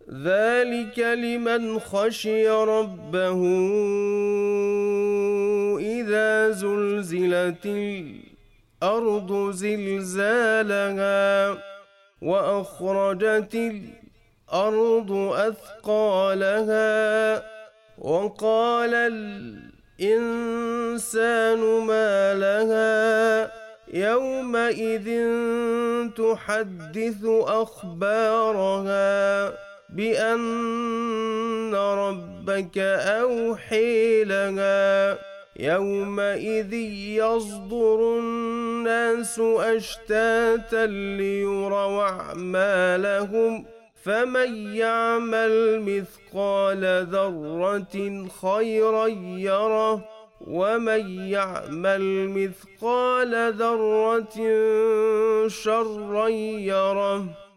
ذلك لمن خشي ربه إذا زلزلت الأرض زلزالها وأخرجت الأرض أثقالها وقال الإنسان ما لها يومئذ تحدث أخبارها بأن ربك أوحي لها يومئذ يصدر الناس أشتاتا ليروا أعمالهم فمن يعمل مثقال ذرة خيرا يره ومن يعمل مثقال ذرة شرا يره